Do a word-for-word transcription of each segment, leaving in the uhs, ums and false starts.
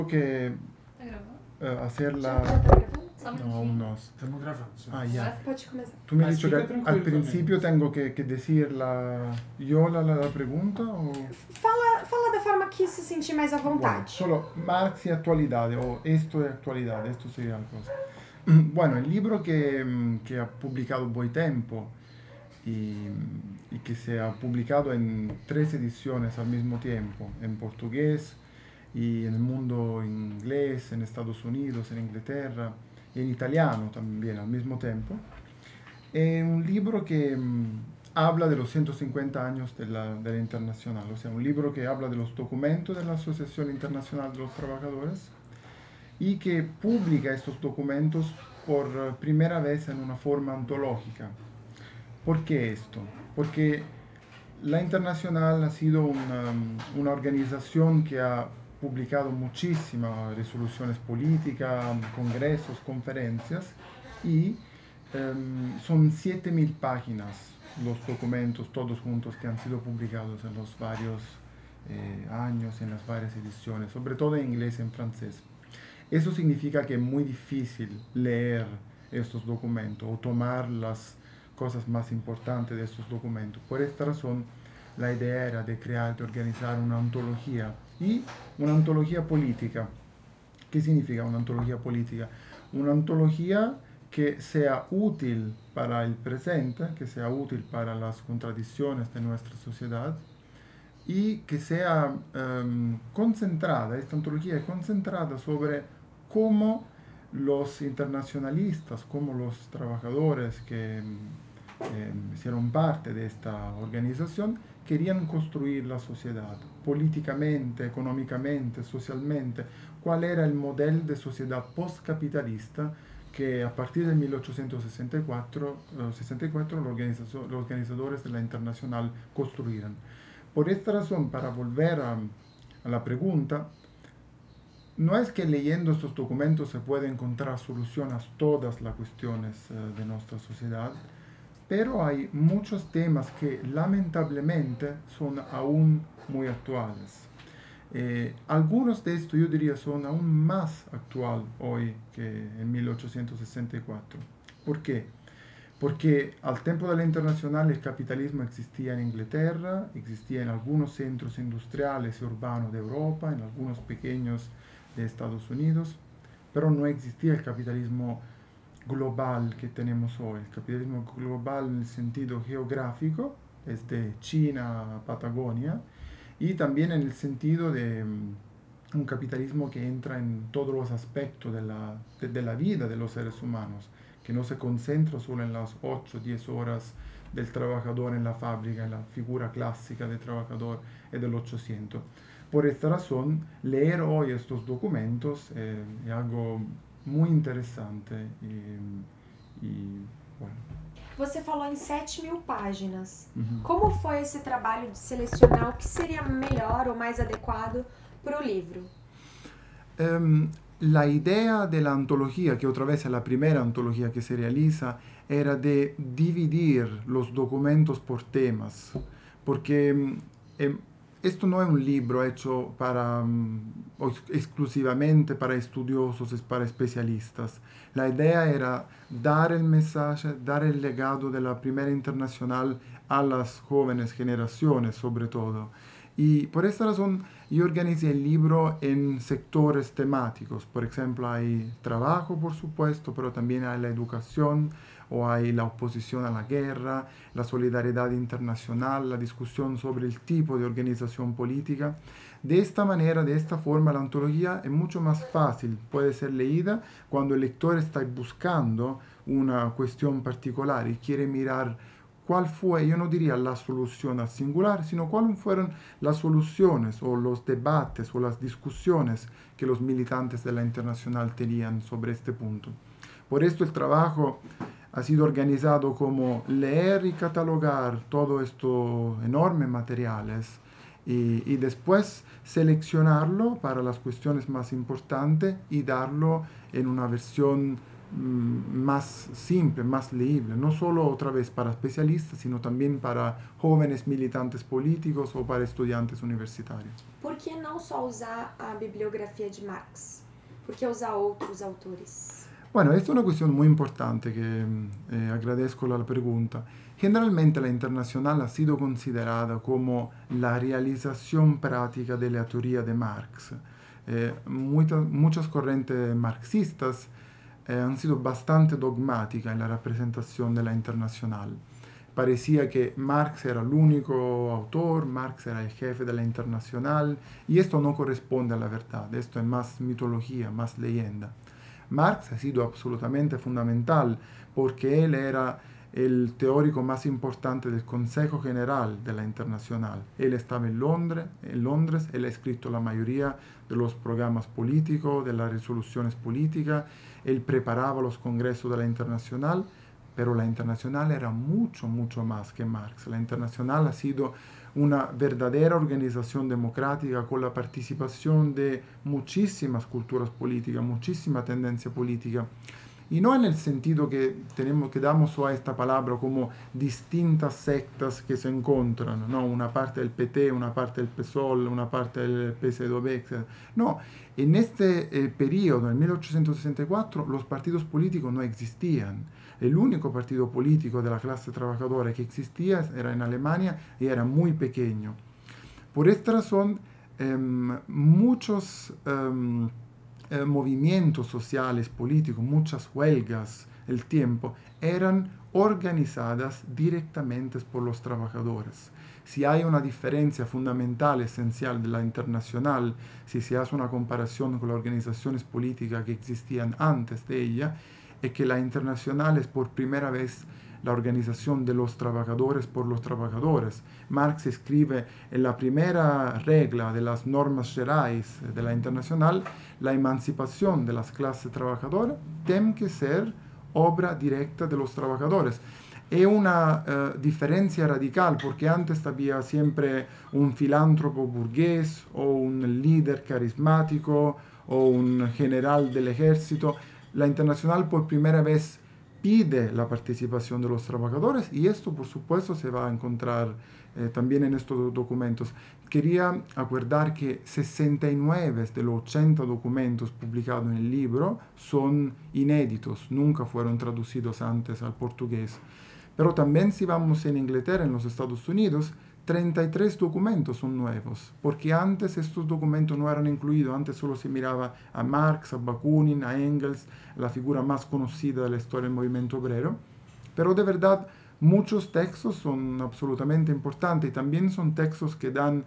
que Tá gravando? eh, hacer Já, la... já tá gravando? Só um No, minutinho. aún no. Estamos gravando. sim. Ah, ya. Pode começar. Tú me has Mas dicho fica que tranquilo al principio também. tengo que, que decir la, yo la, la, la pregunta o... Fala, fala da forma que se sentir mais à Bueno, vontade. solo Marx y actualidad, o esto es actualidad, esto sería la cosa. Bueno, el libro que, mm, que ha publicado Boitempo y, y que se ha publicado en tres ediciones al mismo tiempo, en portugués y en el mundo inglés, en Estados Unidos, en Inglaterra, y en italiano también al mismo tiempo. Es un libro que mm, habla de los ciento cincuenta años de la, de la Internacional, o sea, un libro que habla de los documentos de la Asociación Internacional de los Trabajadores y que publica estos documentos por eh, primera vez en una forma antológica. ¿Por qué esto? Porque la Internacional ha sido una, una organización que ha publicado muchísimas resoluciones políticas, congresos, conferencias y em, son siete mil páginas los documentos todos juntos que han sido publicados en los varios eh, años, en las varias ediciones, sobre todo en inglés y en francés. Eso significa que es muy difícil leer estos documentos o tomar las cosas más importantes de estos documentos. Por esta razón, la idea era de crear, de organizar una antología y una antología política. ¿Qué significa una antología política? Una antología que sea útil para el presente, que sea útil para las contradicciones de nuestra sociedad y que sea um, concentrada, esta antología es concentrada sobre cómo los internacionalistas, cómo los trabajadores que eh, hicieron parte de esta organización querían construir la sociedad políticamente, económicamente, socialmente, cuál era el modelo de sociedad postcapitalista que a partir de mil ochocientos sesenta y cuatro, uh, sesenta y cuatro los, organiza- los organizadores de la Internacional construyeron. Por esta razón, para volver a, a la pregunta, no es que leyendo estos documentos se puede encontrar solución a todas las cuestiones uh, de nuestra sociedad, pero hay muchos temas que lamentablemente son aún muy actuales. Eh, algunos de estos yo diría son aún más actual hoy que en mil ochocientos sesenta y cuatro. ¿Por qué? Porque al tiempo de la Internacional el capitalismo existía en Inglaterra, existía en algunos centros industriales y urbanos de Europa, en algunos pequeños de Estados Unidos, pero no existía el capitalismo global que tenemos hoy. El capitalismo global en el sentido geográfico, desde China a Patagonia, y también en el sentido de um, un capitalismo que entra en todos los aspectos de la, de, de la vida de los seres humanos, que no se concentra solo en las ocho o diez horas del trabajador en la fábrica, en la figura clásica del trabajador y del ochocientos. Por esta razón, leer hoy estos documentos eh, es algo muy interesante y, y bueno. Você falou em sete mil páginas. Uhum. Como foi esse trabalho de selecionar o que seria melhor ou mais adequado para o livro? Um, la idea de la antología, que otra vez es la primera antología que se realiza, era de dividir los documentos por temas, porque um, esto no es un libro hecho para, um, exclusivamente para estudiosos, es para especialistas. La idea era dar el mensaje, dar el legado de la primera internacional a las jóvenes generaciones, sobre todo. Y por esta razón yo organicé el libro en sectores temáticos. Por ejemplo, hay trabajo, por supuesto, pero también hay la educación, o hay la oposición a la guerra, la solidaridad internacional, la discusión sobre el tipo de organización política. De esta manera, de esta forma, la antología es mucho más fácil, puede ser leída cuando el lector está buscando una cuestión particular y quiere mirar cuál fue, yo no diría la solución al singular, sino cuáles fueron las soluciones o los debates o las discusiones que los militantes de la Internacional tenían sobre este punto. Por esto el trabajo ha sido organizado como leer y catalogar todos estos enormes materiales y, y después seleccionarlo para las cuestiones más importantes y darlo en una versión mm, más simple, más leíble, no solo otra vez para especialistas, sino también para jóvenes militantes políticos o para estudiantes universitarios. Por que não só usar a bibliografia de Marx? Por que usar outros autores? Bueno, esta es una cuestión muy importante que eh, agradezco la pregunta. Generalmente la internacional ha sido considerada como la realización práctica de la teoría de Marx. Eh, muchas, muchas corrientes marxistas eh, han sido bastante dogmáticas en la representación de la internacional. Parecía que Marx era el único autor, Marx era el jefe de la internacional, y esto no corresponde a la verdad, esto es más mitología, más leyenda. Marx ha sido absolutamente fundamental porque él era el teórico más importante del Consejo General de la Internacional. Él estaba en Londres, en Londres, él ha escrito la mayoría de los programas políticos, de las resoluciones políticas, él preparaba los congresos de la Internacional, pero la Internacional era mucho, mucho más que Marx. La Internacional ha sido una verdadera organización democrática con la participación de muchísimas culturas políticas, muchísima tendencia política. Y no en el sentido que, tenemos, que damos a esta palabra como distintas sectas que se encuentran, ¿no? Una parte del P T, una parte del P SOL, una parte del P S D V, etcétera. No, en este eh, periodo, en mil ochocientos sesenta y cuatro, los partidos políticos no existían. El único partido político de la clase trabajadora que existía era en Alemania y era muy pequeño. Por esta razón, eh, muchos eh, eh, movimientos sociales, políticos, muchas huelgas, el tiempo, eran organizadas directamente por los trabajadores. Si hay una diferencia fundamental, esencial de la internacional, si se hace una comparación con las organizaciones políticas que existían antes de ella, es que la internacional es por primera vez la organización de los trabajadores por los trabajadores. Marx escribe en la primera regla de las normas gerais de la internacional, la emancipación de las clases trabajadoras tiene que ser obra directa de los trabajadores. Es una uh, diferencia radical porque antes había siempre un filántropo burgués o un líder carismático o un general del ejército. La internacional por primera vez pide la participación de los trabajadores y esto por supuesto se va a encontrar eh, también en estos documentos. Quería acordar que sesenta y nueve de los ochenta documentos publicados en el libro son inéditos, nunca fueron traducidos antes al portugués. Pero también si vamos en Inglaterra, en los Estados Unidos, treinta y tres documentos son nuevos, porque antes estos documentos no eran incluidos, antes solo se miraba a Marx, a Bakunin, a Engels, la figura más conocida de la historia del movimiento obrero, pero de verdad muchos textos son absolutamente importantes y también son textos que dan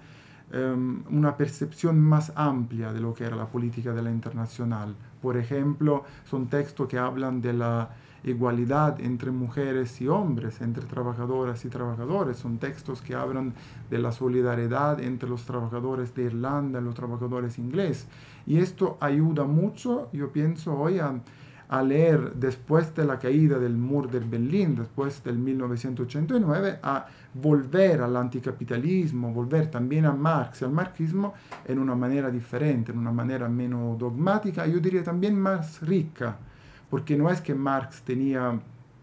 um, una percepción más amplia de lo que era la política de la internacional. Por ejemplo, son textos que hablan de la igualdad entre mujeres y hombres, entre trabajadoras y trabajadores. Son textos que hablan de la solidaridad entre los trabajadores de Irlanda y los trabajadores ingleses. Y esto ayuda mucho, yo pienso, hoy a, a leer después de la caída del muro de Berlín, después del mil novecientos ochenta y nueve, a volver al anticapitalismo, volver también a Marx y al marxismo en una manera diferente, en una manera menos dogmática, yo diría también más rica. Porque no es que Marx tenía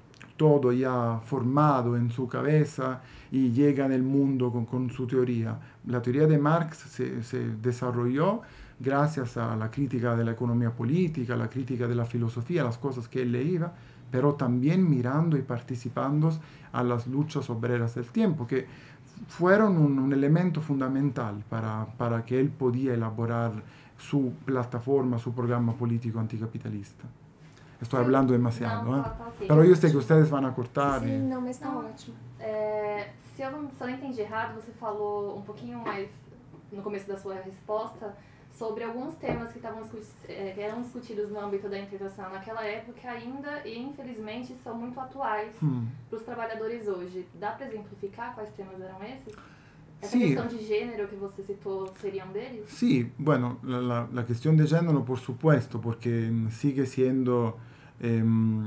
todo ya formado en su cabeza y llega en el mundo con, con su teoría. La teoría de Marx se, se desarrolló gracias a la crítica de la economía política, la crítica de la filosofía, las cosas que él leía, pero también mirando y participando a las luchas obreras del tiempo, que fueron un, un elemento fundamental para, para que él podía elaborar su plataforma, su programa político anticapitalista. Estou Sim. hablando demasiado, não, ¿eh? tá, tá okay. Pero eu sei que vocês vão a cortar. Sim, e... não, mas tá Não. ótimo. É, se, eu não, se eu não entendi errado, você falou um pouquinho mais no começo da sua resposta sobre alguns temas que, estavam, é, que eram discutidos no âmbito da internacional naquela época ainda e infelizmente são muito atuais Hmm. para os trabalhadores hoje. Dá para exemplificar quais temas eram esses? Essa Sí. questão de gênero que você citou seria um deles? Sí, bueno, la, la, la cuestión de género, por supuesto, porque sigue siendo eh,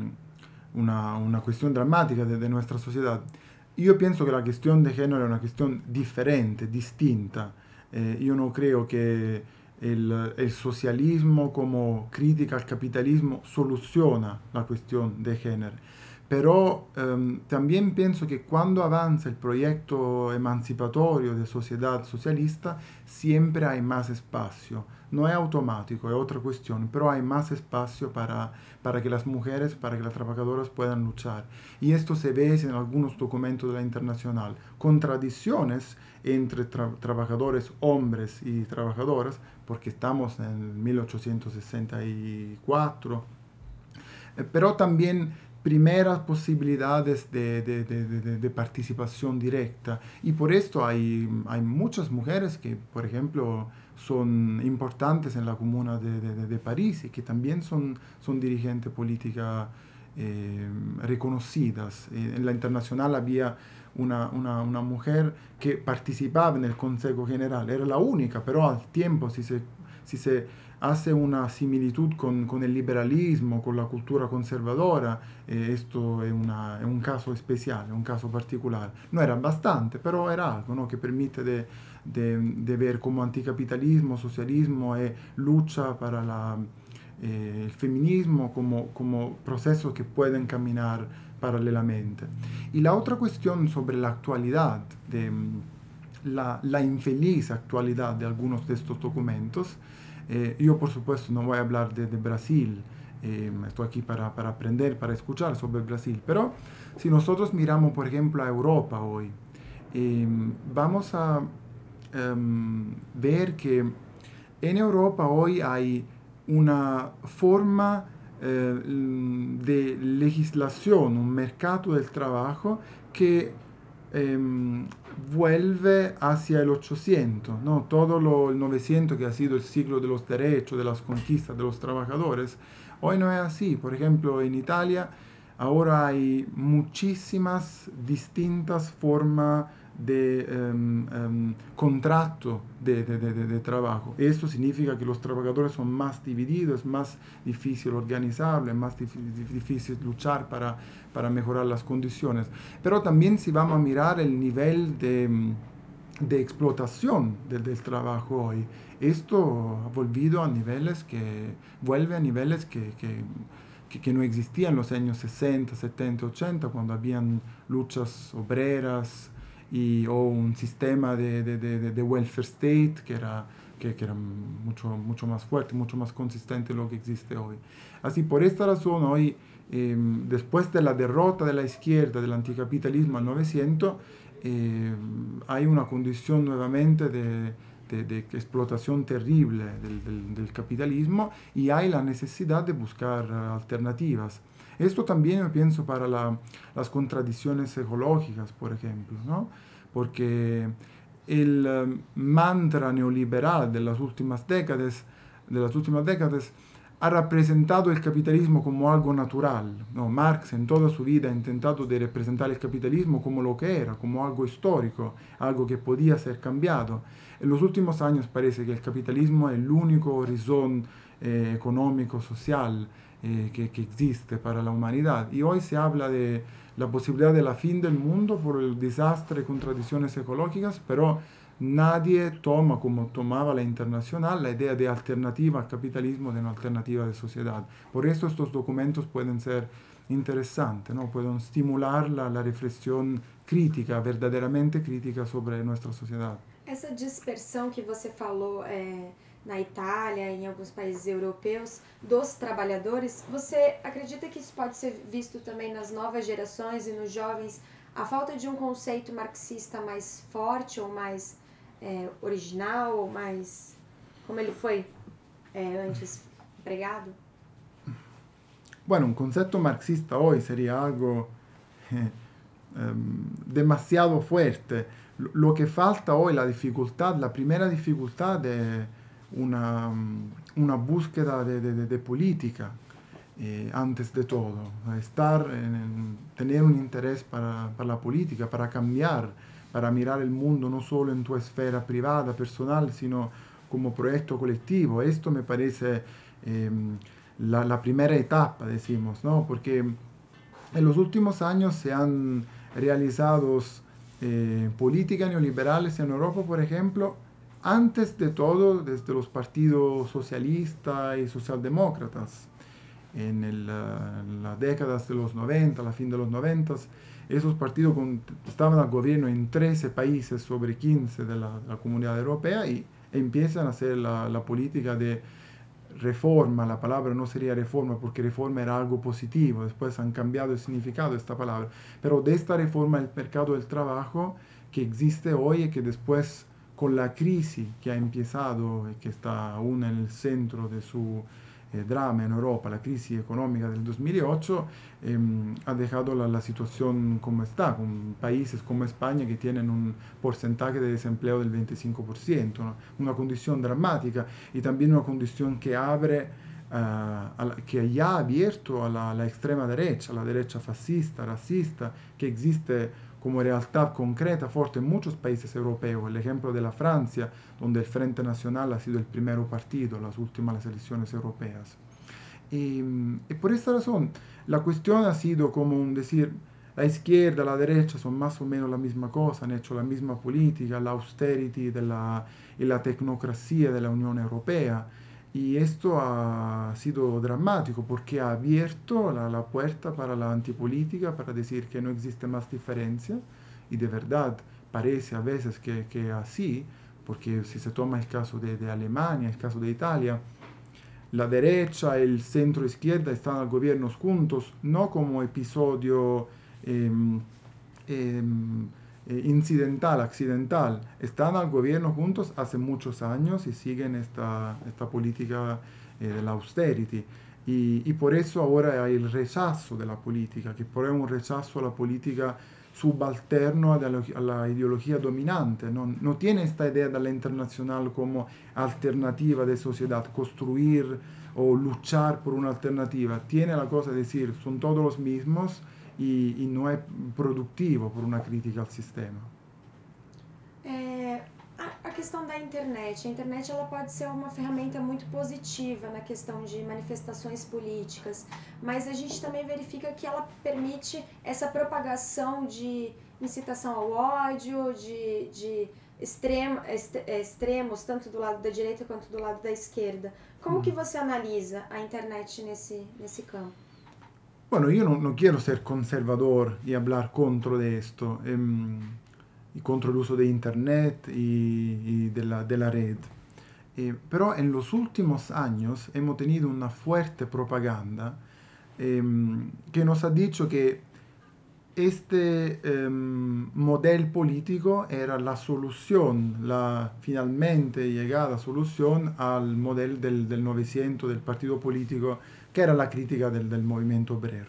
una, una cuestión dramática de, de nuestra sociedad. Yo pienso que la cuestión de género es una cuestión diferente, distinta. Eh, yo no creo que el, el socialismo como crítica al capitalismo soluciona la cuestión de género. Pero um, también pienso que cuando avanza el proyecto emancipatorio de sociedad socialista, siempre hay más espacio. No es automático, es otra cuestión, pero hay más espacio para, para que las mujeres, para que las trabajadoras puedan luchar. Y esto se ve en algunos documentos de la Internacional. Contradicciones entre tra- trabajadores hombres y trabajadoras, porque estamos en mil ochocientos sesenta y cuatro, eh, pero también primeras posibilidades de, de, de, de, de participación directa. Y por esto hay, hay muchas mujeres que, por ejemplo, son importantes en la comuna de, de, de París y que también son, son dirigentes políticas eh, reconocidas. En la Internacional había una, una, una mujer que participaba en el Consejo General, era la única, pero al tiempo, si se, si se hace una similitud con, con el liberalismo, con la cultura conservadora, eh, esto es, una, es un caso especial, es un caso particular. No era bastante, pero era algo, ¿no?, que permite de, de, de ver como anticapitalismo, socialismo e lucha para la, eh, el feminismo como, como procesos que pueden caminar paralelamente. Y la otra cuestión sobre la actualidad, de, la, la infeliz actualidad de algunos de estos documentos. Eh, yo, por supuesto, no voy a hablar de, de Brasil, eh, estoy aquí para, para aprender, para escuchar sobre Brasil, pero si nosotros miramos, por ejemplo, a Europa hoy, eh, vamos a eh, ver que en Europa hoy hay una forma eh, de legislación, un mercado del trabajo que eh, vuelve hacia el ochocientos, ¿no? Todo lo, el novecientos, que ha sido el siglo de los derechos, de las conquistas de los trabajadores, hoy no es así. Por ejemplo, en Italia ahora hay muchísimas distintas formas de um, um, contrato de, de, de, de, trabajo. Esto significa que los trabajadores son más divididos, es más difícil organizarlo, es más difícil luchar para, para mejorar las condiciones. Pero también si vamos a mirar el nivel de, de explotación del, del trabajo hoy, esto ha volvido a niveles que, vuelve a niveles que, que Que, que no existían en los años sesenta, setenta, ochenta, cuando habían luchas obreras y, o un sistema de, de, de, de welfare state que era, que, que era mucho, mucho más fuerte, mucho más consistente de lo que existe hoy. Así, por esta razón, hoy, eh, después de la derrota de la izquierda, del anticapitalismo al novecientos, eh, hay una condición nuevamente de De, de explotación terrible del, del, del capitalismo, y hay la necesidad de buscar uh, alternativas. Esto también yo pienso para la, las contradicciones ecológicas, por ejemplo, ¿no? Porque el um, mantra neoliberal de las últimas décadas, de las últimas décadas ha representado el capitalismo como algo natural, ¿no? Marx en toda su vida ha intentado de representar el capitalismo como lo que era, como algo histórico, algo que podía ser cambiado. En los últimos años parece que el capitalismo es el único horizonte eh, económico, social eh, que, que existe para la humanidad. Y hoy se habla de la posibilidad de la fin del mundo por el desastre y contradicciones ecológicas, pero nadie toma, como tomaba la Internacional, la idea de alternativa al capitalismo, de una alternativa de sociedad. Por eso estos documentos pueden ser interesantes, ¿no? Pueden estimular la, la reflexión crítica, verdaderamente crítica sobre nuestra sociedad. Essa dispersão que você falou é, na Itália e em alguns países europeus dos trabalhadores, você acredita que isso pode ser visto também nas novas gerações e nos jovens, a falta de um conceito marxista mais forte ou mais é, original, ou mais como ele foi é, antes empregado? Bueno, un concepto marxista hoy sería algo eh, um, demasiado fuerte. Lo que falta hoy, la dificultad, la primera dificultad es una, una búsqueda de, de, de política, eh, antes de todo. Estar en, en, tener un interés para, para la política, para cambiar, para mirar el mundo no solo en tu esfera privada, personal, sino como proyecto colectivo. Esto me parece eh, la, la primera etapa, decimos, ¿no? Porque en los últimos años se han realizado Eh, políticas neoliberales en Europa, por ejemplo, antes de todo desde los partidos socialistas y socialdemócratas. En, el, en las décadas de los noventa, a la fin de los noventa, esos partidos con, estaban al gobierno en trece países sobre quince de la, la Comunidad Europea y empiezan a hacer la, la política de reforma. La palabra no sería reforma porque reforma era algo positivo, después han cambiado el significado de esta palabra, pero de esta reforma del mercado del trabajo que existe hoy y que después con la crisis que ha empezado y que está aún en el centro de su eh, drama en Europa, la crisis económica del dos mil ocho, eh, ha dejado la, la situación como está, con países como España que tienen un porcentaje de desempleo del veinticinco por ciento, ¿no? Una condición dramática y también una condición que abre, uh, a la, que ya ha abierto a la, a la extrema derecha, a la derecha fascista, racista, que existe como realidad concreta, fuerte en muchos países europeos. El ejemplo de la Francia, donde el Frente Nacional ha sido el primer partido en las últimas elecciones europeas. Y, y por esta razón, la cuestión ha sido como un decir, la izquierda, la derecha son más o menos la misma cosa, han hecho la misma política, la austerity de la, y la tecnocracia de la Unión Europea. Y esto ha sido dramático porque ha abierto la, la puerta para la antipolítica, para decir que no existe más diferencia. Y de verdad parece a veces que, que así, porque si se toma el caso de, de Alemania, el caso de Italia, la derecha y el centro izquierda están al gobierno juntos, no como episodio eh, eh, incidental, accidental, están al gobierno juntos hace muchos años y siguen esta, esta política eh, de la austerity. Y, y por eso ahora hay el rechazo de la política, que por un rechazo a la política subalterno a la, a la ideología dominante. ¿no? No tiene esta idea de la internacional como alternativa de sociedad, construir o luchar por una alternativa. Tiene la cosa de decir, son todos los mismos, E, e não é produtivo por uma crítica ao sistema. É, a, a questão da internet. A internet ela pode ser uma ferramenta muito positiva na questão de manifestações políticas, mas a gente também verifica que ela permite essa propagação de incitação ao ódio, de, de extremo, extremos, tanto do lado da direita quanto do lado da esquerda. Como hum. que você analisa a internet nesse, nesse campo? Bueno, yo no, no quiero ser conservador y hablar contra de esto, eh, y contra el uso de Internet y, y de, la, de la red. Eh, pero en los últimos años hemos tenido una fuerte propaganda eh, que nos ha dicho que este eh, modelo político era la solución, la finalmente llegada solución al modelo del, del novecento, del partido político, que era la crítica del, del movimiento obrero.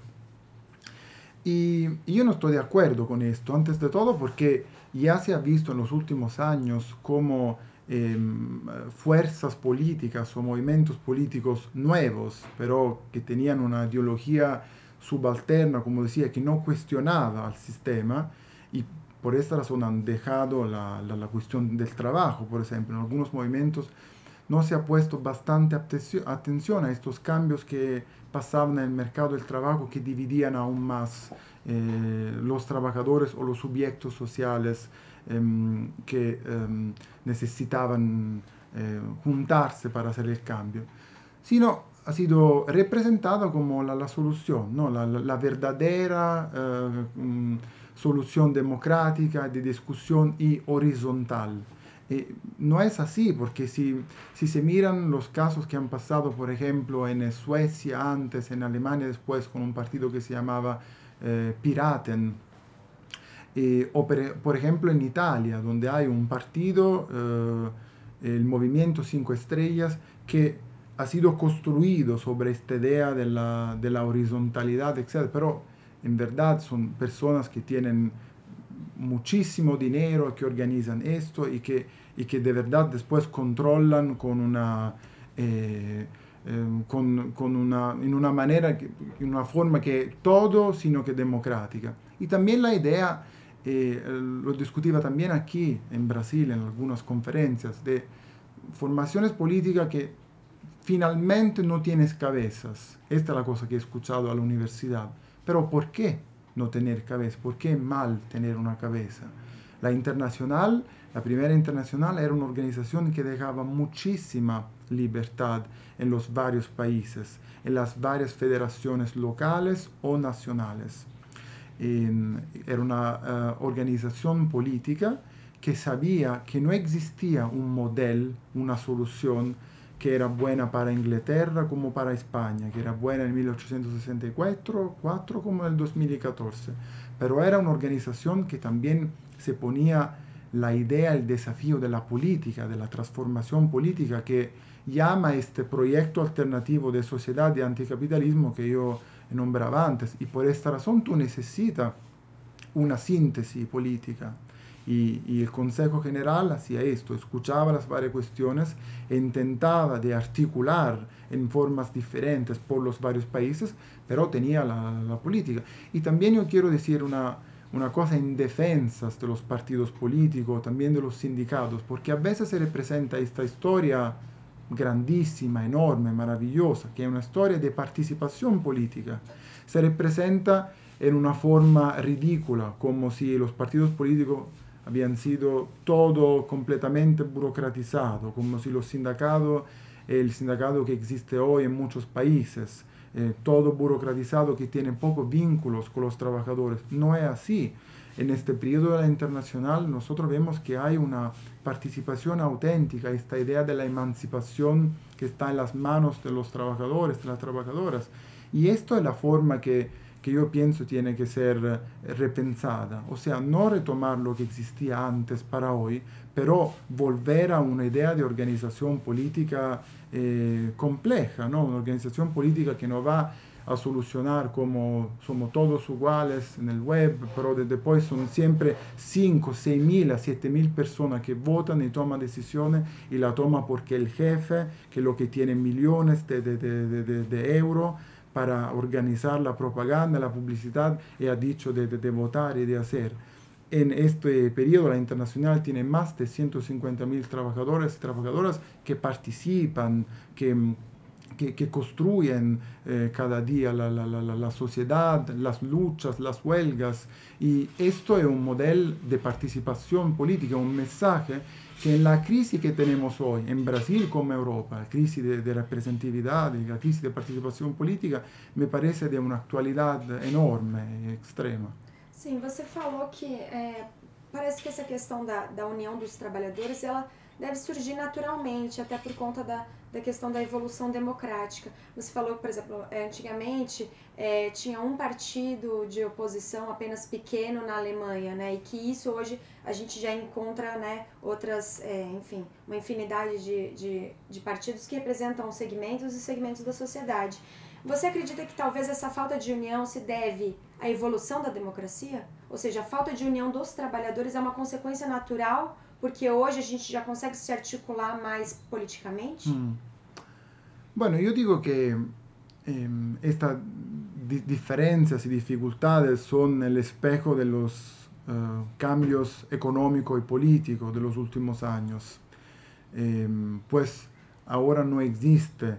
Y, y yo no estoy de acuerdo con esto, antes de todo porque ya se ha visto en los últimos años cómo eh, fuerzas políticas o movimientos políticos nuevos, pero que tenían una ideología subalterna, como decía, que no cuestionaba al sistema, y por esta razón han dejado la, la, la cuestión del trabajo, por ejemplo. En algunos movimientos no se ha puesto bastante atención a estos cambios que pasaban en el mercado del trabajo, que dividían aún más eh, los trabajadores o los sujetos sociales eh, que eh, necesitaban eh, juntarse para hacer el cambio, sino ha sido representada como la, la solución, ¿no? la, la, la verdadera eh, um, solución democrática, de discusión y horizontal. Eh, no es así, porque si, si se miran los casos que han pasado, por ejemplo, en Suecia antes, en Alemania después, con un partido que se llamaba eh, Piraten, eh, o per, por ejemplo en Italia, donde hay un partido, eh, el Movimiento Cinco Estrellas, que ha sido construido sobre esta idea de la, de la horizontalidad, etcétera, pero en verdad son personas que tienen muchísimo dinero, que organizan esto y que, y que de verdad después controlan con una, eh, eh, con, con una, en una manera, que, en una forma que todo, sino que democrática. Y también la idea, eh, lo discutía también aquí en Brasil, en algunas conferencias, de formaciones políticas que finalmente no tienes cabezas. Esta es la cosa que he escuchado a la universidad. Pero ¿por qué no tener cabeza? ¿Por qué es mal tener una cabeza? La internacional, la primera internacional era una organización que dejaba muchísima libertad en los varios países, en las varias federaciones locales o nacionales. En, era una uh, organización política que sabía que no existía un modelo, una solución que era buena para Inglaterra como para España, que era buena en mil ochocientos sesenta y cuatro como en el dos mil catorce, pero era una organización que también se ponía la idea, el desafío de la política, de la transformación política, que llama este proyecto alternativo de sociedad de anticapitalismo que yo nombraba antes, y por esta razón tú necesitas una síntesis política. Y, y el Consejo General hacía esto, escuchaba las varias cuestiones e intentaba de articular en formas diferentes por los varios países, pero tenía la, la política. Y también yo quiero decir una, una cosa en defensa de los partidos políticos, también de los sindicatos, porque a veces se representa esta historia grandísima, enorme, maravillosa, que es una historia de participación política. Se representa en una forma ridícula, como si los partidos políticos habían sido todo completamente burocratizado, como si los sindicatos, el sindicato que existe hoy en muchos países, eh, todo burocratizado que tiene pocos vínculos con los trabajadores. No es así. En este periodo de la internacional nosotros vemos que hay una participación auténtica, esta idea de la emancipación que está en las manos de los trabajadores, de las trabajadoras. Y esto es la forma que que yo pienso tiene que ser repensada, o sea, no retomar lo que existía antes para hoy, pero volver a una idea de organización política eh, compleja, ¿no? Una organización política que no va a solucionar como somos todos iguales en el web, pero después son siempre cinco, seis mil a siete mil personas que votan y toman decisiones y la toman porque el jefe, que lo que tiene millones de, de, de, de, de euros, para organizar la propaganda, la publicidad, y ha dicho de, de, de votar y de hacer. En este periodo la internacional tiene más de ciento cincuenta mil trabajadores y trabajadoras que participan, que, que, que construyen eh, cada día la, la, la, la sociedad, las luchas, las huelgas. Y esto es un modelo de participación política, un mensaje que en la crisis que tenemos hoy, en Brasil como Europa, la crisis de, de representatividad, la crisis de participación política, me parece de una actualidad enorme e extrema. Sim, você falou que é, parece que essa questão da, da união dos trabalhadores, ela deve surgir naturalmente, até por conta da, da questão da evolução democrática. Você falou, por exemplo, antigamente é, tinha um partido de oposição apenas pequeno na Alemanha, né, e que isso hoje a gente já encontra, né, outras, é, enfim, uma infinidade de, de, de partidos que representam segmentos e segmentos da sociedade. Você acredita que talvez essa falta de união se deve à evolução da democracia? Ou seja, a falta de união dos trabalhadores é uma consequência natural porque hoje a gente já consegue se articular mais politicamente? Mm. Bueno, yo digo que eh, estas di diferencias y dificultades son el espejo de los uh, cambios económicos y políticos de los últimos años. Eh, pues ahora no existe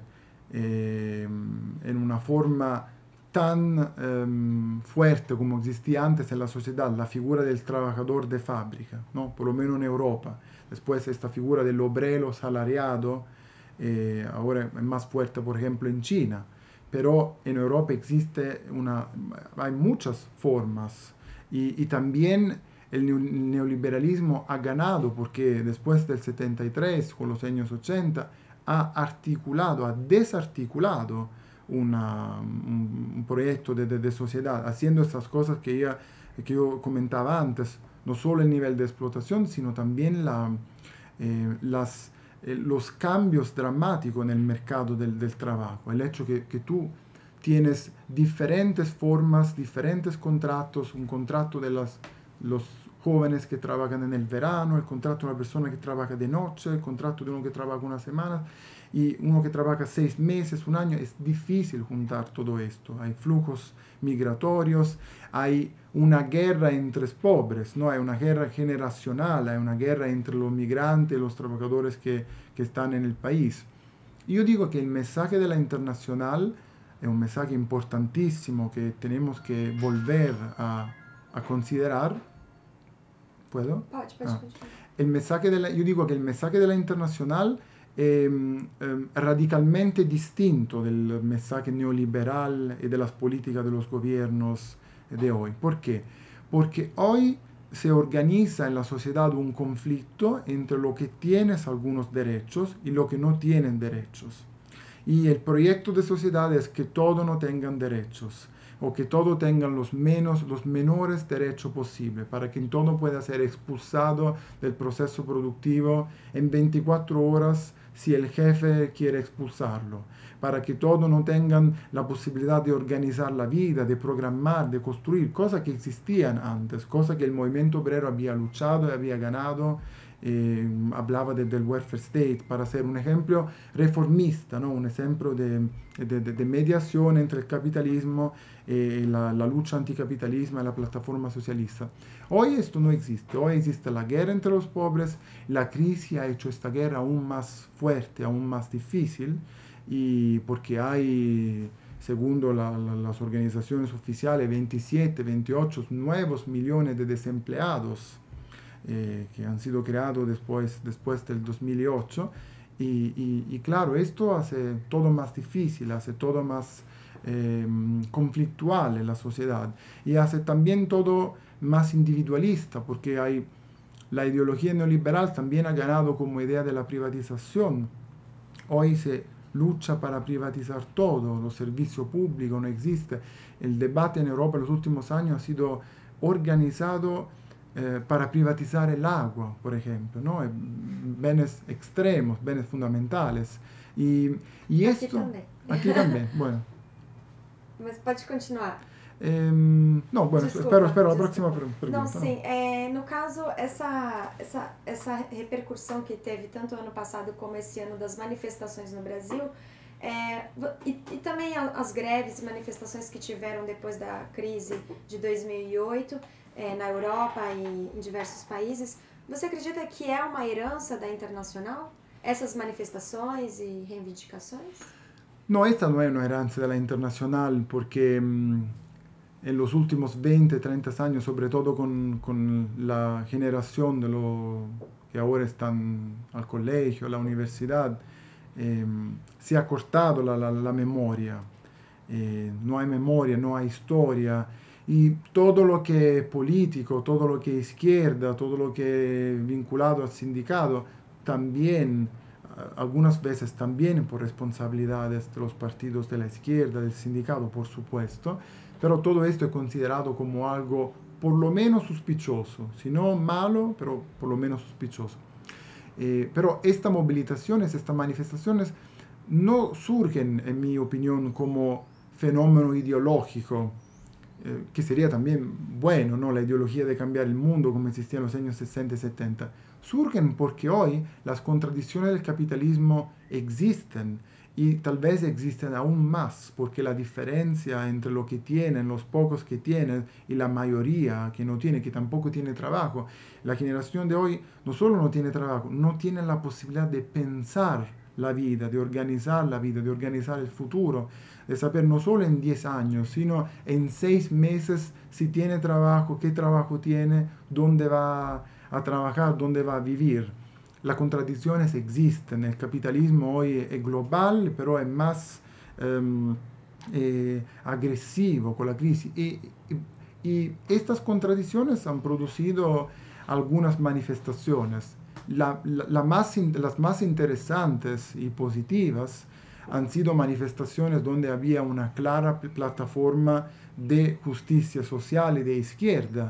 eh, en una forma tan um, fuerte como existía antes en la sociedad, la figura del trabajador de fábrica, ¿no? Por lo menos en Europa. Después esta figura del obrero salariado, eh, ahora es más fuerte, por ejemplo, en China. Pero en Europa existe una, hay muchas formas. Y, y también el neoliberalismo ha ganado porque después del setenta y tres, con los años ochenta, ha articulado, ha desarticulado Una, un, un proyecto de, de, de sociedad, haciendo estas cosas que, ya, que yo comentaba antes, no solo el nivel de explotación, sino también la, eh, las, eh, los cambios dramáticos en el mercado del, del trabajo, el hecho que, que tú tienes diferentes formas, diferentes contratos, un contrato de las, los jóvenes que trabajan en el verano, el contrato de una persona que trabaja de noche, el contrato de uno que trabaja una semana, y uno que trabaja seis meses, un año. Es difícil juntar todo esto. Hay flujos migratorios, hay una guerra entre pobres, ¿no? Hay una guerra generacional, hay una guerra entre los migrantes y los trabajadores que, que están en el país. Y yo digo que el mensaje de la internacional es un mensaje importantísimo que tenemos que volver a, a considerar, ¿Puedo? Pode, pode Ah. continuar. El mensaje de la, yo digo que el mensaje de la internacional è eh, radicalmente distinto del mensaje neoliberal y de las políticas de los gobiernos de hoy. ¿Por qué? Porque hoy se organiza en la sociedad un conflicto entre lo que tienes algunos derechos y lo que no tienen derechos. Y el proyecto de sociedad es que todos no tengan derechos o que todos tengan los, menos, los menores derechos posibles para que todo pueda ser expulsado del proceso productivo en veinticuatro horas si el jefe quiere expulsarlo, para que todos no tengan la posibilidad de organizar la vida, de programar, de construir, cosas que existían antes, cosas que el movimiento obrero había luchado y había ganado. Eh, hablaba de, del welfare state para ser un ejemplo reformista, ¿no? Un ejemplo de, de, de, de mediación entre el capitalismo y la, la lucha anticapitalismo y la plataforma socialista. Hoy esto no existe, hoy existe la guerra entre los pobres, la crisis ha hecho esta guerra aún más fuerte, aún más difícil, y porque hay, según la, la, las organizaciones oficiales, veintisiete, veintiocho nuevos millones de desempleados Eh, que han sido creados después, después del dos mil ocho y, y, y claro, esto hace todo más difícil, hace todo más eh, conflictual en la sociedad y hace también todo más individualista porque hay, la ideología neoliberal también ha ganado como idea de la privatización. Hoy se lucha para privatizar todo, los servicios públicos no existe. El debate en Europa en los últimos años ha sido organizado Eh, para privatizar el agua, por ejemplo, ¿no? Bienes extremos, bienes fundamentales. Y, y Aquí esto, también. Aquí también, bueno. Mas pode continuar. Eh, no, bueno, Desculpa, espero, espero la desculpa. próxima per- pergunta. Não, sim. É, no caso, essa, essa, essa repercussão que teve tanto ano passado como esse ano das manifestações no Brasil, é, e, e também as greves e manifestações que tiveram depois da crise de dois mil e oito, é, na Europa e em diversos países, você acredita que é uma herança da Internacional? Essas manifestações e reivindicações? No, esta no es una herencia de la Internacional porque mmm, en los últimos veinte, treinta años, sobre todo con, con la generación de los que ahora están al colegio, a la universidad, eh, se ha cortado la, la, la memoria. Eh, no hay memoria, no hay historia. Y todo lo que es político, todo lo que es izquierda, todo lo que es vinculado al sindicato, también, algunas veces también por responsabilidades de los partidos de la izquierda, del sindicato, por supuesto, pero todo esto es considerado como algo por lo menos sospechoso, si no malo, pero por lo menos sospechoso. Eh, pero estas movilizaciones, estas manifestaciones, no surgen, en mi opinión, como fenómeno ideológico, eh, que sería también bueno, ¿no? La ideología de cambiar el mundo como existía en los años sesenta y setenta. Surgen porque hoy las contradicciones del capitalismo existen y tal vez existen aún más, porque la diferencia entre lo que tienen, los pocos que tienen, y la mayoría que no tiene, que tampoco tiene trabajo, la generación de hoy no solo no tiene trabajo, no tiene la posibilidad de pensar la vida, de organizar la vida, de organizar el futuro, de saber no solo en diez años, sino en seis meses si tiene trabajo, qué trabajo tiene, dónde va a trabajar, dónde va a vivir. Las contradicciones existen, el capitalismo hoy es global, pero es más um, eh, agresivo con la crisis. Y, y, y estas contradicciones han producido algunas manifestaciones. La, la, la más, las más interesantes y positivas han sido manifestaciones donde había una clara plataforma de justicia social y de izquierda.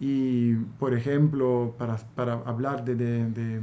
Y, por ejemplo, para, para hablar de, de, de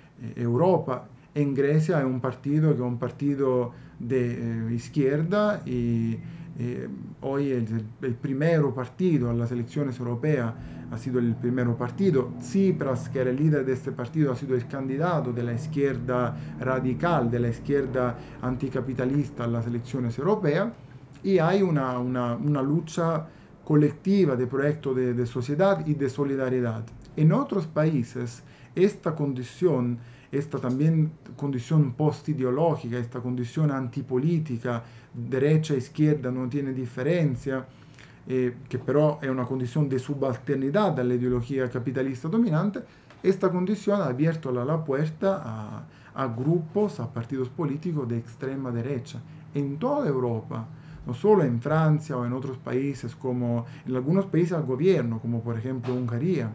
Europa, en Grecia hay un partido que es un partido de eh, izquierda y eh, hoy es el, el primer partido en las elecciones europeas, ha sido el primer partido. Tsipras, que era el líder de este partido, ha sido el candidato de la izquierda radical, de la izquierda anticapitalista en las elecciones europeas, y hay una, una, una lucha colectiva de proyecto de, de sociedad y de solidaridad. En otros países, esta condición, esta también condición postideológica, esta condición antipolítica, derecha e izquierda no tiene diferencia, eh, que pero es una condición de subalternidad a la ideología capitalista dominante, esta condición ha abierto la, la puerta a, a grupos, a partidos políticos de extrema derecha en toda Europa, no solo en Francia o en otros países, como en algunos países al gobierno, como por ejemplo Hungría.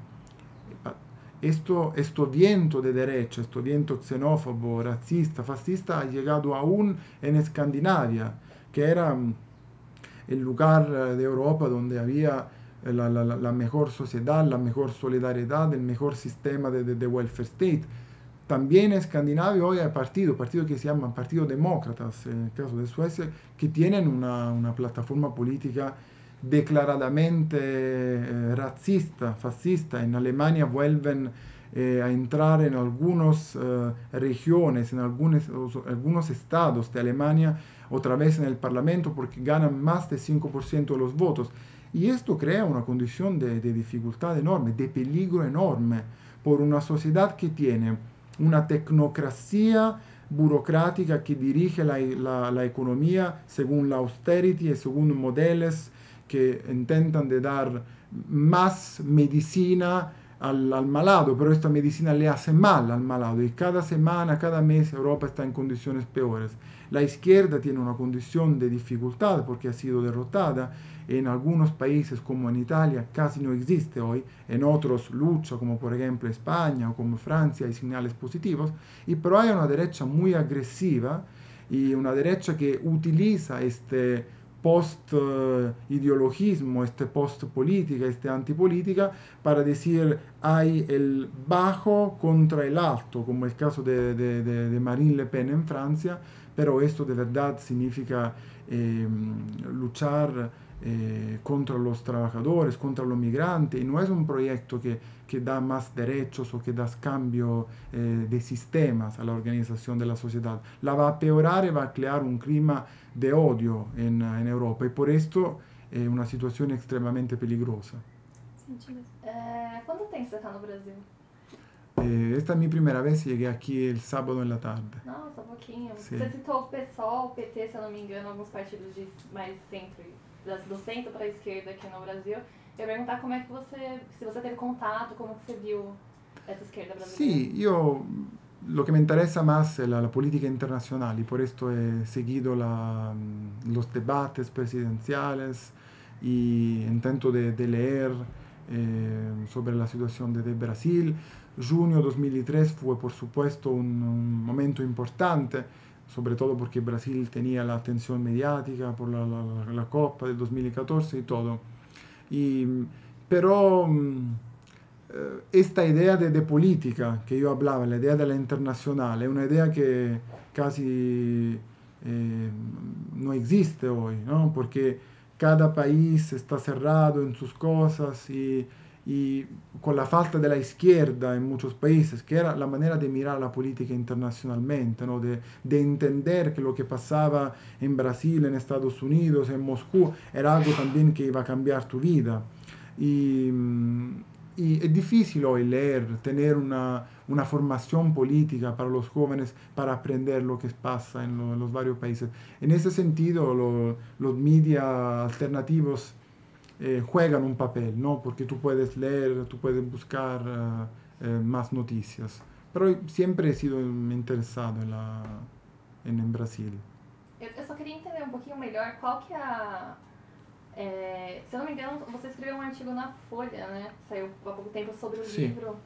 Esto, esto viento de derecha, este viento xenófobo, racista, fascista ha llegado aún en Escandinavia, que era el lugar de Europa donde había la, la, la mejor sociedad, la mejor solidaridad, el mejor sistema de, de, de welfare state. También en Escandinavia hoy hay partidos, partidos que se llaman Partido Demócratas, en el caso de Suecia, que tienen una, una plataforma política declaradamente eh, racista, fascista. En Alemania vuelven eh, a entrar en algunas eh, regiones, en algunos, algunos estados de Alemania, otra vez en el Parlamento, porque ganan más del cinco por ciento de los votos. Y esto crea una condición de, de dificultad enorme, de peligro enorme, por una sociedad que tiene una tecnocracia burocrática que dirige la, la, la economía según la austerity y según modelos que intentan de dar más medicina al, al malado, pero esta medicina le hace mal al malado y cada semana, cada mes Europa está en condiciones peores. La izquierda tiene una condición de dificultad porque ha sido derrotada. En algunos países como en Italia casi no existe hoy, en otros lucha como por ejemplo España o como Francia hay señales positivos, y pero hay una derecha muy agresiva y una derecha que utiliza este post-ideologismo, este post-política, este antipolítica, para decir hay el bajo contra el alto, como el caso de, de, de, de Marine Le Pen en Francia, pero esto de verdad significa eh, luchar eh, contra los trabajadores, contra los migrantes, y no es un proyecto que, que da más derechos o que da cambio eh, de sistemas a la organización de la sociedad. La va a empeorar y va a crear un clima de odio en, en Europa, y por esto es eh, una situación extremadamente peligrosa. Eh, ¿Cuánto tiempo você está no Brasil? Eh, esta es mi primera vez, llegué aquí el sábado en la tarde. Nossa, um pouquinho. Sim. Você citou o PSOL, o P T, se eu não me engano, alguns partidos de mais centro, do centro para a esquerda aqui no Brasil. Eu ia perguntar como é que você, se você teve contato, como que você viu essa esquerda brasileira. Sí, yo lo que me interesa más es la, la política internacional y por esto he seguido la, los debates presidenciales y intento de, de leer eh, sobre la situación de, de Brasil. Junio dos mil tres fue por supuesto un, un momento importante, sobre todo porque Brasil tenía la atención mediática por la, la, la Copa del dos mil catorce y todo. Y, pero eh, esta idea de, de política que yo hablaba, la idea de la internacional, es una idea que casi eh, no existe hoy, ¿no? Porque cada país está cerrado en sus cosas y y con la falta de la izquierda en muchos países, que era la manera de mirar la política internacionalmente, ¿no? de, de entender que lo que pasaba en Brasil, en Estados Unidos, en Moscú, era algo también que iba a cambiar tu vida. Y, y es difícil hoy leer, tener una, una formación política para los jóvenes, para aprender lo que pasa en, lo, en los varios países. En ese sentido, lo, los medios alternativos Eh, juegan un papel, ¿no? Porque tú puedes leer, tú puedes buscar uh, eh, más noticias. Pero siempre he sido interesado en, la, en, en Brasil. Eu, eu só queria entender um pouquinho melhor qual que é a... É, se eu não me engano, você escreveu um artigo na Folha, né? Saiu há pouco tempo sobre o Sim. livro.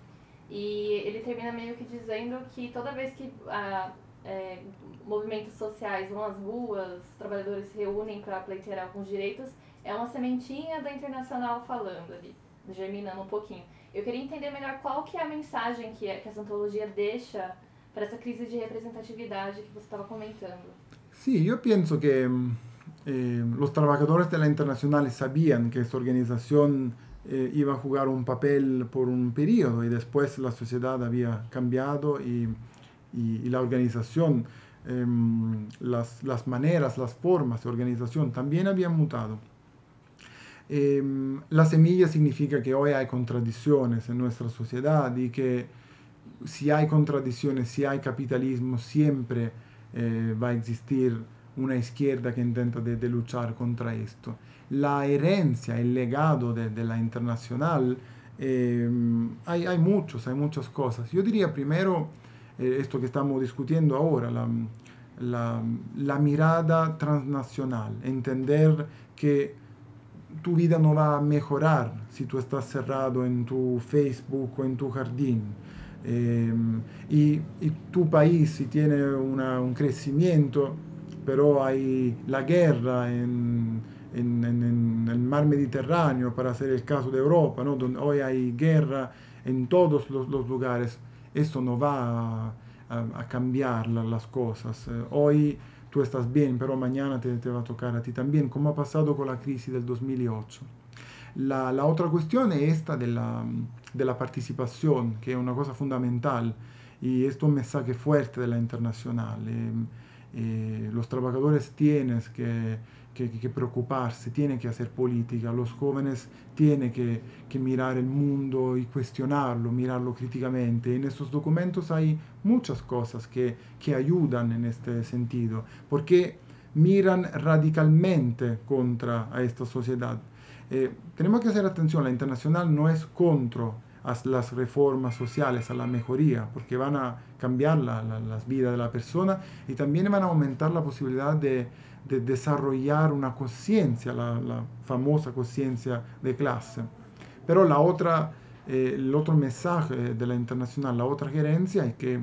E ele termina meio que dizendo que toda vez que a, é, movimentos sociais vão às ruas, os trabalhadores se reúnem para pleitear alguns direitos, é uma sementinha da Internacional falando ali, germinando um pouquinho. Eu queria entender melhor qual que é a mensagem que, é, que essa antologia deixa para essa crise de representatividade que você estava comentando. Sí, yo pienso que eh, los trabajadores de la Internacional sabían que esta organización eh, iba a jugar un papel por un periodo y después la sociedad había cambiado y, y, y la organización, eh, las, las maneras, las formas de organización también habían mutado. Eh, la semilla significa que hoy hay contradicciones en nuestra sociedad y que si hay contradicciones, si hay capitalismo, siempre eh, va a existir una izquierda que intenta de, de luchar contra esto. La herencia, el legado de, de la Internacional, eh, hay, hay muchos, hay muchas cosas. Yo diría primero, eh, esto que estamos discutiendo ahora, la, la, la mirada transnacional, entender que tu vida no va a mejorar si tú estás cerrado en tu Facebook o en tu jardín. Eh, y, y tu país si tiene una, un crecimiento, pero hay la guerra en, en, en, en el mar Mediterráneo, para hacer el caso de Europa, ¿no? Donde hoy hay guerra en todos los, los lugares. Esto no va a, a, a cambiar la, las cosas. Eh, hoy tú estás bien, pero mañana te, te va a tocar a ti también, como ha pasado con la crisis del dos mil ocho. La, la otra cuestión es esta de la, de la participación, que es una cosa fundamental, y esto es un mensaje fuerte de la Internacional. Eh, eh, los trabajadores tienen que, que, que preocuparse, tienen que hacer política, los jóvenes tienen que, que mirar el mundo y cuestionarlo, mirarlo críticamente. En estos documentos hay muchas cosas que, que ayudan en este sentido, porque miran radicalmente contra a esta sociedad. Eh, tenemos que hacer atención, la Internacional no es contra las reformas sociales, a la mejoría, porque van a cambiar la, la, las vidas de la persona y también van a aumentar la posibilidad de, de desarrollar una conciencia, la, la famosa conciencia de clase. Pero la otra, eh, el otro mensaje de la Internacional, la otra gerencia es que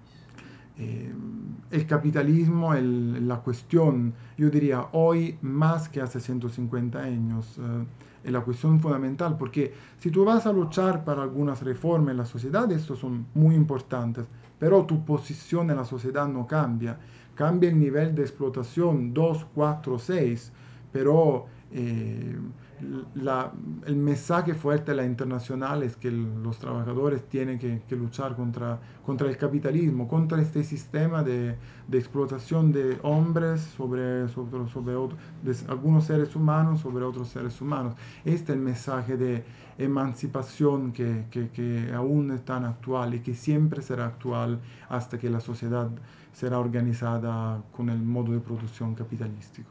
eh, el capitalismo, el, la cuestión, yo diría hoy más que hace ciento cincuenta años, eh, es la cuestión fundamental, porque si tú vas a luchar para algunas reformas en la sociedad, estos son muy importantes, pero tu posición en la sociedad no cambia. Cambia el nivel de explotación dos, cuatro, seis, pero eh, la, el mensaje fuerte de la Internacional es que los trabajadores tienen que, que luchar contra, contra el capitalismo, contra este sistema de, de explotación de hombres sobre, sobre, sobre otro, de algunos seres humanos sobre otros seres humanos. Este es el mensaje de emancipación que, que, que aún es tan actual y que siempre será actual hasta que la sociedad será organizada con el modo de producción capitalístico.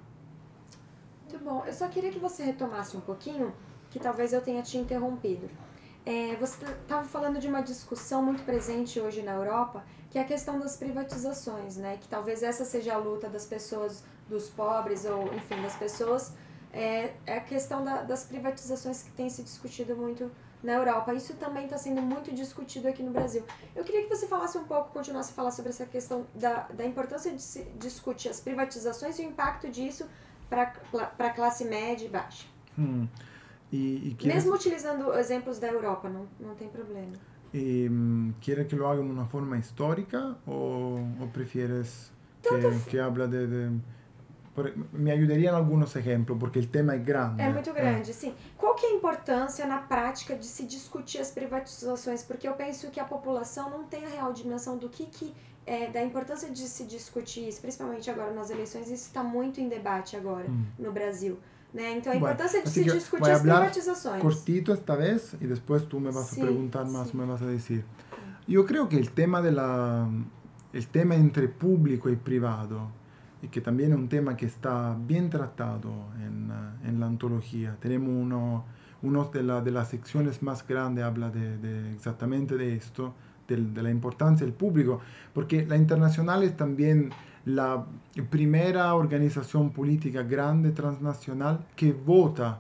Muito bom. Eu só queria que você retomasse um pouquinho, que talvez eu tenha te interrompido. É, você estava falando de uma discussão muito presente hoje na Europa, que é a questão das privatizações, né? Que talvez essa seja a luta das pessoas, dos pobres, ou enfim, das pessoas. É, é a questão da, das privatizações que tem se discutido muito na Europa. Isso também está sendo muito discutido aqui no Brasil. Eu queria que você falasse um pouco, continuasse a falar sobre essa questão da, da importância de se discutir as privatizações e o impacto disso para a classe média e baixa. Hmm. Y, y quieres, Mesmo utilizando exemplos da Europa, não, não tem problema. y, ¿Quieres que lo haga de una forma histórica o, o prefieres que, que hable de... de por, me ayudarían algunos ejemplos, porque el tema es grande. É muito grande, sim. Qual que é a importância na prática de se discutir as privatizações? Porque eu penso que a população não tem a real dimensão do que, que é, da importância de se discutir isso, principalmente agora nas eleições, isso está muito em debate agora hum. no Brasil. Né? Então a Bueno, importância de así se que discutir voy a as hablar privatizações. cortito esta vez y después tú me vas Sí, a preguntar más sí. o me vas a decir. Yo creo que el tema de la, el tema entre público y privado, y que también es un tema que está bien tratado en, uh, en la antología. Tenemos uno, uno de, la, de las secciones más grandes habla de, de exactamente de esto, de, de la importancia del público, porque la Internacional es también la primera organización política grande transnacional que vota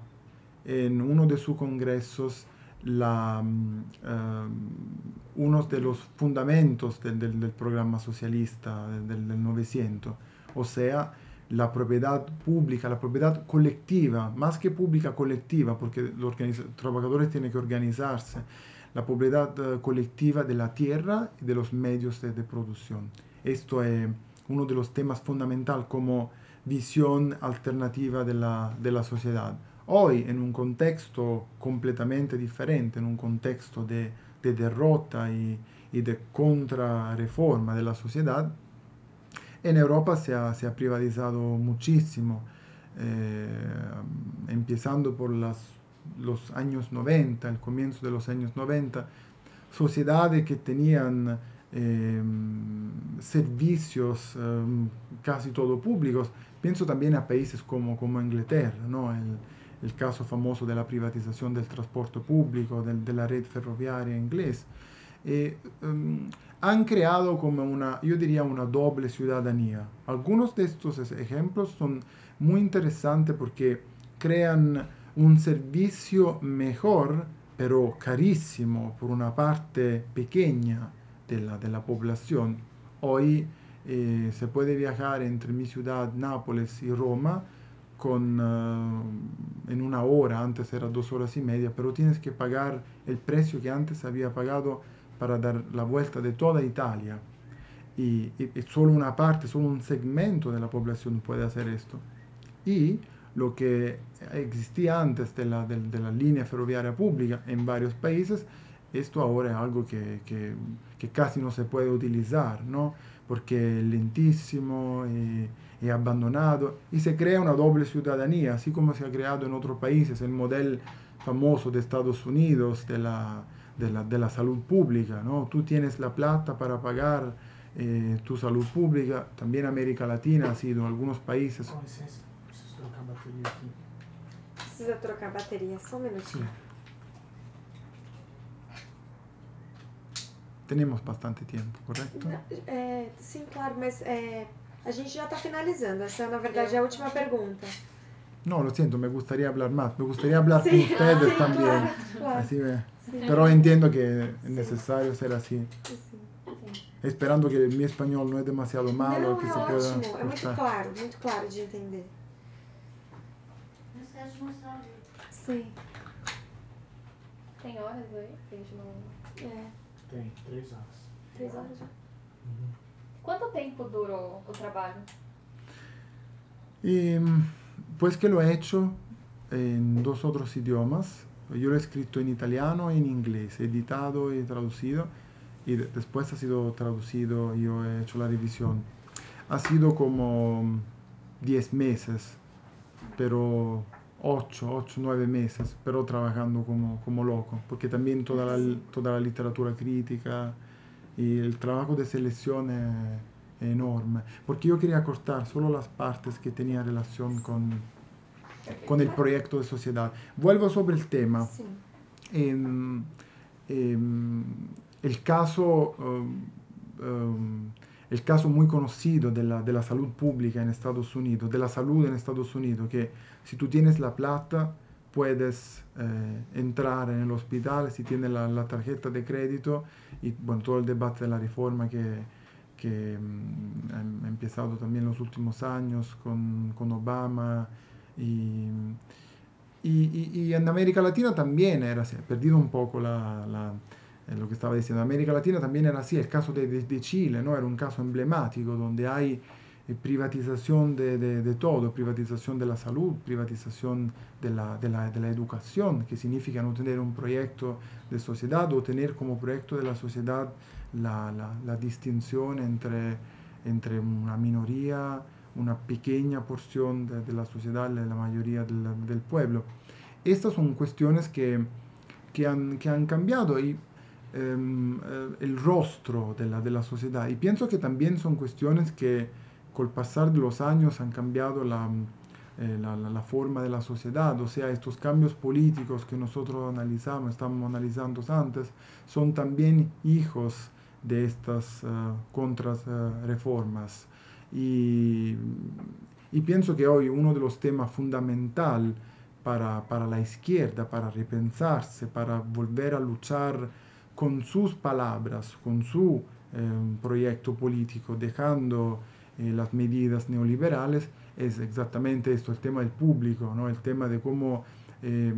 en uno de sus congresos la, uh, uno de los fundamentos del, del, del programa socialista del, del novecientos, o sea, la propiedad pública, la propiedad colectiva, más que pública, colectiva, porque los trabajadores tienen que organizarse, la propiedad uh, colectiva de la tierra y de los medios de, de producción. Esto es uno de los temas fundamentales como visión alternativa de la, de la sociedad. Hoy, en un contexto completamente diferente, en un contexto de, de derrota y, y de contrarreforma de la sociedad, en Europa se ha, se ha privatizado muchísimo, eh, empezando por las, los años noventa, el comienzo de los años noventa, sociedades que tenían eh, servicios eh, casi todo públicos. Pienso también a países como, como Inglaterra, ¿no? El, el caso famoso de la privatización del transporte público, del, de la red ferroviaria inglesa. Eh, um, han creado como una, yo diría, una doble ciudadanía. Algunos de estos ejemplos son muy interesantes porque crean un servicio mejor, pero carísimo por una parte pequeña de la, de la población. Hoy eh, se puede viajar entre mi ciudad, Nápoles y Roma, con, uh, en una hora, antes era dos horas y media, pero tienes que pagar el precio que antes había pagado para dar la vuelta de toda Italia. Y, y, y solo una parte, solo un segmento de la población puede hacer esto. Y lo que existía antes de la, de, de la línea ferroviaria pública en varios países, esto ahora es algo que, que, que casi no se puede utilizar, ¿no? Porque es lentísimo y, y abandonado, y se crea una doble ciudadanía, así como se ha creado en otros países el modelo famoso de Estados Unidos de la, de la, de la salud pública, ¿no? Tú tienes la plata para pagar eh, tu salud pública. También América Latina ha sido en algunos países. Com licença, preciso trocar a bateria aqui. Precisa trocar a bateria, só um minutinho. Sí. Tenemos bastante tiempo, ¿correcto? É, sim, claro, mas é, a gente já está finalizando. Essa, na verdade, é a última pergunta. No, lo siento, me gustaría hablar más. Me gustaría hablar Sí, con ustedes sí, también. claro, claro. Así me- Sim, Pero entiendo que es necesario ser así. sim. Sim. Esperando que mi español no es demasiado malo, Não, que é se pueda ótimo. É muito ajustar. claro, muito claro de entender. Sim. Tem horas aí? Que a gente não... É, Tem, três horas. três horas já. Quanto tempo durou o trabalho? Y mm, pues que lo he hecho en dos otros idiomas. Yo lo he escrito en italiano y en inglés, editado y traducido. Y de- después ha sido traducido y yo he hecho la revisión. Ha sido como diez meses, pero ocho, ocho, nueve meses, pero trabajando como, como loco, porque también toda la, toda la literatura crítica y el trabajo de selección es enorme, porque yo quería cortar solo las partes que tenían relación con, con el proyecto de sociedad. Vuelvo sobre el tema. Sim. Em, em, el caso, um, um, el caso muy conocido de la, de la salud pública en Estados Unidos, de la salud en Estados Unidos, que si tú tienes la plata puedes eh, entrar en el hospital si tienes la, la tarjeta de crédito, y bueno, todo el debate de la reforma que, que mm, ha empezado también en los últimos años con, con Obama y... Y, y- y en América Latina también era así, he perdido un poco la, la- eh, lo que estaba diciendo. América Latina también era así, el caso de, de- de Chile, ¿no? Era un caso emblemático donde hay eh, privatización de, de- de todo, privatización de la salud, privatización de la, de la- de la educación, que significa no tener un proyecto de sociedad o tener como proyecto de la sociedad la, la- la distinción entre, entre una minoría, una pequeña porción de, de la sociedad, de la mayoría del, del pueblo. Estas son cuestiones que, que, han, que han cambiado y, em, eh, el rostro de la, de la sociedad. Y pienso que también son cuestiones que con el pasar de los años han cambiado la, eh, la, la- la forma de la sociedad. O sea, estos cambios políticos que nosotros analizamos, estamos analizando antes, son también hijos de estas eh, contras eh, reformas. Y, y pienso que hoy uno de los temas fundamental para, para la izquierda, para repensarse, para volver a luchar con sus palabras, con su eh, proyecto político, dejando eh, las medidas neoliberales, es exactamente esto, el tema del público, ¿no? El tema de cómo eh,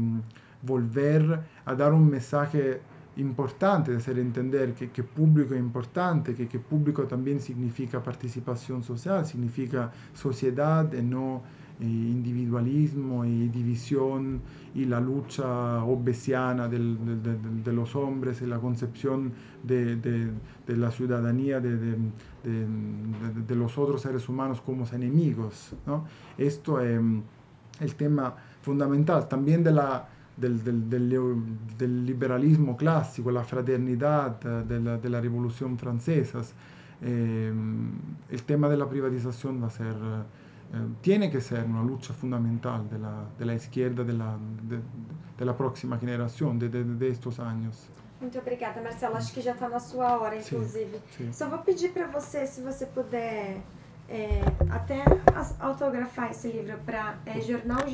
volver a dar un mensaje importante, de hacer entender que, que público es importante, que, que público también significa participación social, significa sociedad y no eh, individualismo y división y la lucha obesiana del- del- del- de, los hombres y la concepción de, de- de la ciudadanía de, de- de- de- de los otros seres humanos como enemigos, ¿no? Esto es el tema fundamental también de la del, del, del, del liberalismo clásico, la fraternidad de la, de la Revolución Francesa. Eh, el tema de la privatización va a ser, eh, tiene que ser una lucha fundamental de la, de la izquierda de la, de, de la próxima generación, de, de, de estos años. Muito obrigada, Marcelo. Acho que já está na sua hora, Sim, inclusive. sim. Só vou pedir para você, se você puder, é, até as- autografar esse livro para é, Jornal